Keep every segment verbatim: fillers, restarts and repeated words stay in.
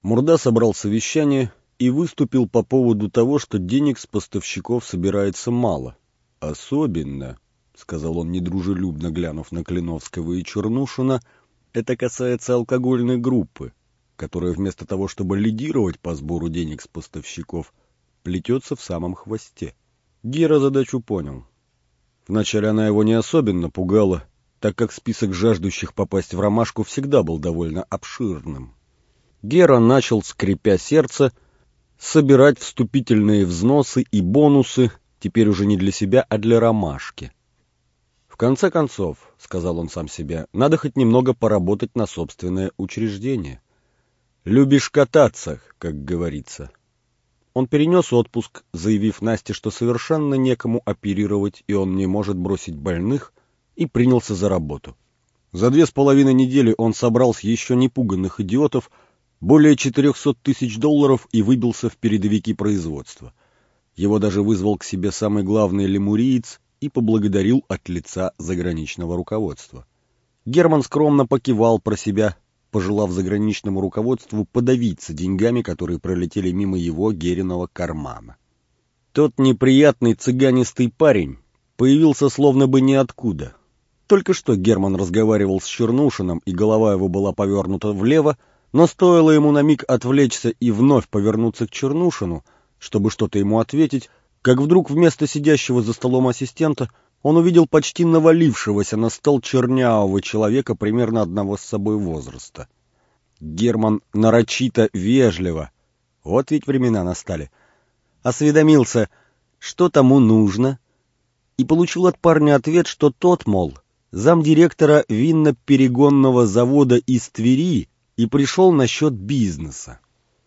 Мурда собрал совещание и выступил по поводу того, что денег с поставщиков собирается мало. «Особенно», — сказал он, недружелюбно глянув на Клиновского и Чернушина, — «это касается алкогольной группы, которая вместо того, чтобы лидировать по сбору денег с поставщиков, плетется в самом хвосте». Гера задачу понял. Вначале она его не особенно пугала, так как список жаждущих попасть в ромашку всегда был довольно обширным. Гера начал, скрипя сердце, собирать вступительные взносы и бонусы, теперь уже не для себя, а для ромашки. «В конце концов, — сказал он сам себе, — надо хоть немного поработать на собственное учреждение. Любишь кататься, как говорится». Он перенес отпуск, заявив Насте, что совершенно некому оперировать, и он не может бросить больных, и принялся за работу. За две с половиной недели он собрал с еще не пуганных идиотов более четырехсот тысяч долларов и выбился в передовики производства. Его даже вызвал к себе самый главный лемуриец и поблагодарил от лица заграничного руководства. Герман скромно покивал про себя, пожелав заграничному руководству подавиться деньгами, которые пролетели мимо его Гериного кармана. Тот неприятный цыганистый парень появился словно бы ниоткуда. Только что Герман разговаривал с Чернушиным, и голова его была повернута влево, но стоило ему на миг отвлечься и вновь повернуться к Чернушину, чтобы что-то ему ответить, как вдруг вместо сидящего за столом ассистента он увидел почти навалившегося на стол чернявого человека примерно одного с собой возраста. Герман нарочито вежливо, вот ведь времена настали, осведомился, что тому нужно, и получил от парня ответ, что тот, мол, замдиректора винно-перегонного завода из Твери и пришел насчет бизнеса.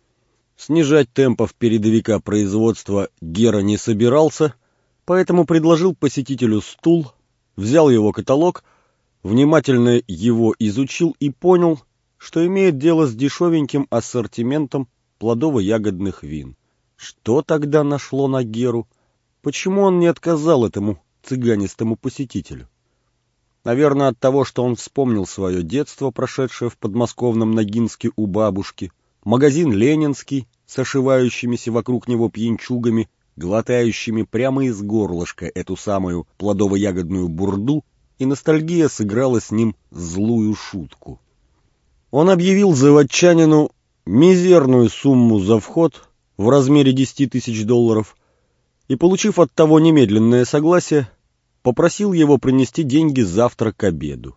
Снижать темпов передовика производства Гера не собирался, поэтому предложил посетителю стул, взял его каталог, внимательно его изучил и понял, что имеет дело с дешевеньким ассортиментом плодово-ягодных вин. Что тогда нашло на Геру? Почему он не отказал этому цыганистому посетителю? Наверное, от того, что он вспомнил свое детство, прошедшее в подмосковном Ногинске у бабушки, магазин «Ленинский» с ошивающимися вокруг него пьянчугами, глотающими прямо из горлышка эту самую плодово-ягодную бурду, и ностальгия сыграла с ним злую шутку. Он объявил заводчанину мизерную сумму за вход в размере десяти тысяч долларов и, получив от того немедленное согласие, попросил его принести деньги завтра к обеду.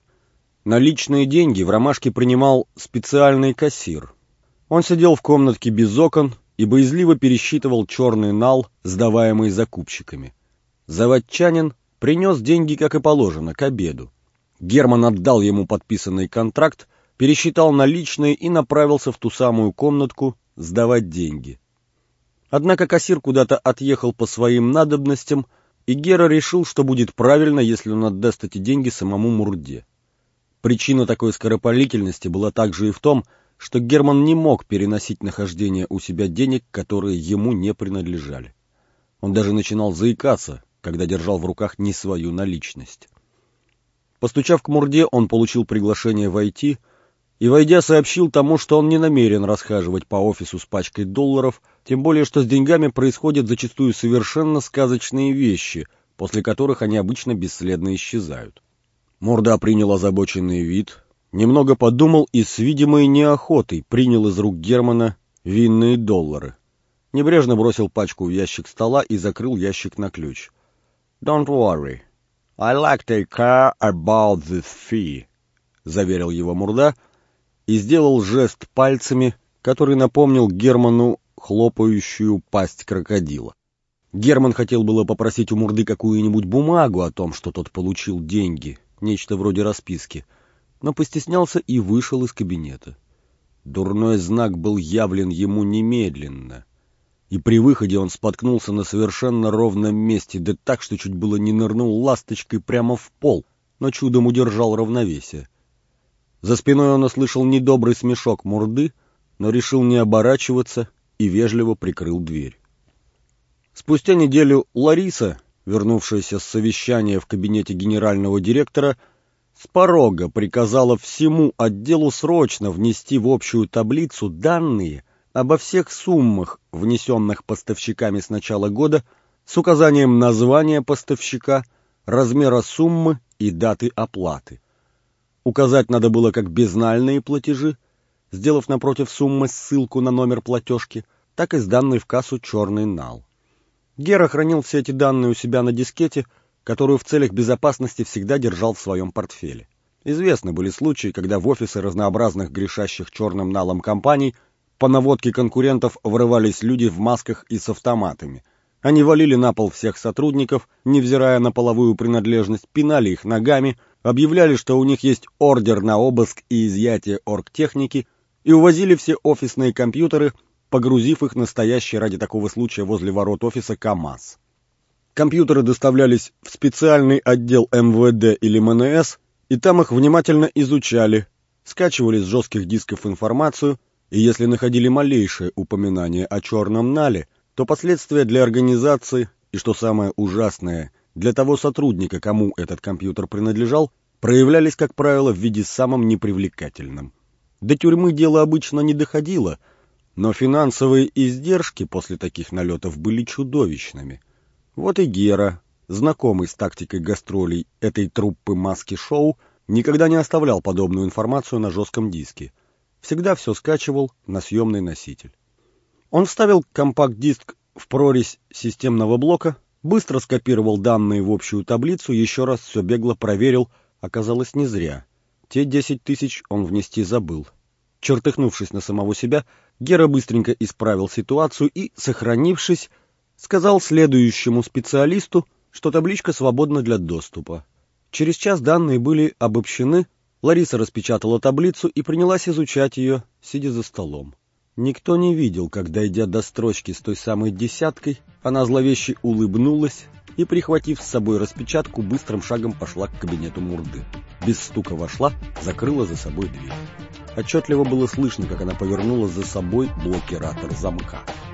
Наличные деньги в ромашке принимал специальный кассир. Он сидел в комнатке без окон и боязливо пересчитывал черный нал, сдаваемый закупщиками. Заводчанин принес деньги, как и положено, к обеду. Герман отдал ему подписанный контракт, пересчитал наличные и направился в ту самую комнатку сдавать деньги. Однако кассир куда-то отъехал по своим надобностям, и Гера решил, что будет правильно, если он отдаст эти деньги самому Мурде. Причина такой скоропалительности была также и в том, что Герман не мог переносить нахождение у себя денег, которые ему не принадлежали. Он даже начинал заикаться, когда держал в руках не свою наличность. Постучав к Мурде, он получил приглашение войти, и, войдя, сообщил тому, что он не намерен расхаживать по офису с пачкой долларов, тем более, что с деньгами происходят зачастую совершенно сказочные вещи, после которых они обычно бесследно исчезают. Мурда принял озабоченный вид, немного подумал и с видимой неохотой принял из рук Германа винные доллары. Небрежно бросил пачку в ящик стола и закрыл ящик на ключ. «Don't worry, I like to take care about this fee», — заверил его Мурда и сделал жест пальцами, который напомнил Герману хлопающую пасть крокодила. Герман хотел было попросить у Мурды какую-нибудь бумагу о том, что тот получил деньги, нечто вроде расписки, но постеснялся и вышел из кабинета. Дурной знак был явлен ему немедленно, и при выходе он споткнулся на совершенно ровном месте, да так, что чуть было не нырнул ласточкой прямо в пол, но чудом удержал равновесие. За спиной он услышал недобрый смешок Мурды, но решил не оборачиваться и вежливо прикрыл дверь. Спустя неделю Лариса, вернувшаяся с совещания в кабинете генерального директора, с порога приказала всему отделу срочно внести в общую таблицу данные обо всех суммах, внесенных поставщиками с начала года, с указанием названия поставщика, размера суммы и даты оплаты. Указать надо было как безнальные платежи, сделав напротив суммы ссылку на номер платежки, так и сданный в кассу черный нал. Гера хранил все эти данные у себя на дискете, которую в целях безопасности всегда держал в своем портфеле. Известны были случаи, когда в офисы разнообразных грешащих черным налом компаний по наводке конкурентов врывались люди в масках и с автоматами. Они валили на пол всех сотрудников, невзирая на половую принадлежность, пинали их ногами, объявляли, что у них есть ордер на обыск и изъятие оргтехники, и увозили все офисные компьютеры, погрузив их на стоящий ради такого случая возле ворот офиса КАМАЗ. Компьютеры доставлялись в специальный отдел эм вэ дэ или эм эн эс, и там их внимательно изучали, скачивали с жестких дисков информацию, и если находили малейшее упоминание о черном нале, то последствия для организации, и, что самое ужасное, для того сотрудника, кому этот компьютер принадлежал, проявлялись, как правило, в виде самом непривлекательном. До тюрьмы дело обычно не доходило, но финансовые издержки после таких налетов были чудовищными. Вот и Гера, знакомый с тактикой гастролей этой труппы маски-шоу, никогда не оставлял подобную информацию на жестком диске. Всегда все скачивал на съемный носитель. Он вставил компакт-диск в прорезь системного блока, быстро скопировал данные в общую таблицу, еще раз все бегло проверил, оказалось не зря. Те десять тысяч он внести забыл. Чертыхнувшись на самого себя, Гера быстренько исправил ситуацию и, сохранившись, сказал следующему специалисту, что табличка свободна для доступа. Через час данные были обобщены, Лариса распечатала таблицу и принялась изучать ее, сидя за столом. Никто не видел, как, дойдя до строчки с той самой десяткой, она зловеще улыбнулась и, прихватив с собой распечатку, быстрым шагом пошла к кабинету Мурды. Без стука вошла, закрыла за собой дверь. Отчетливо было слышно, как она повернула за собой блокиратор замка.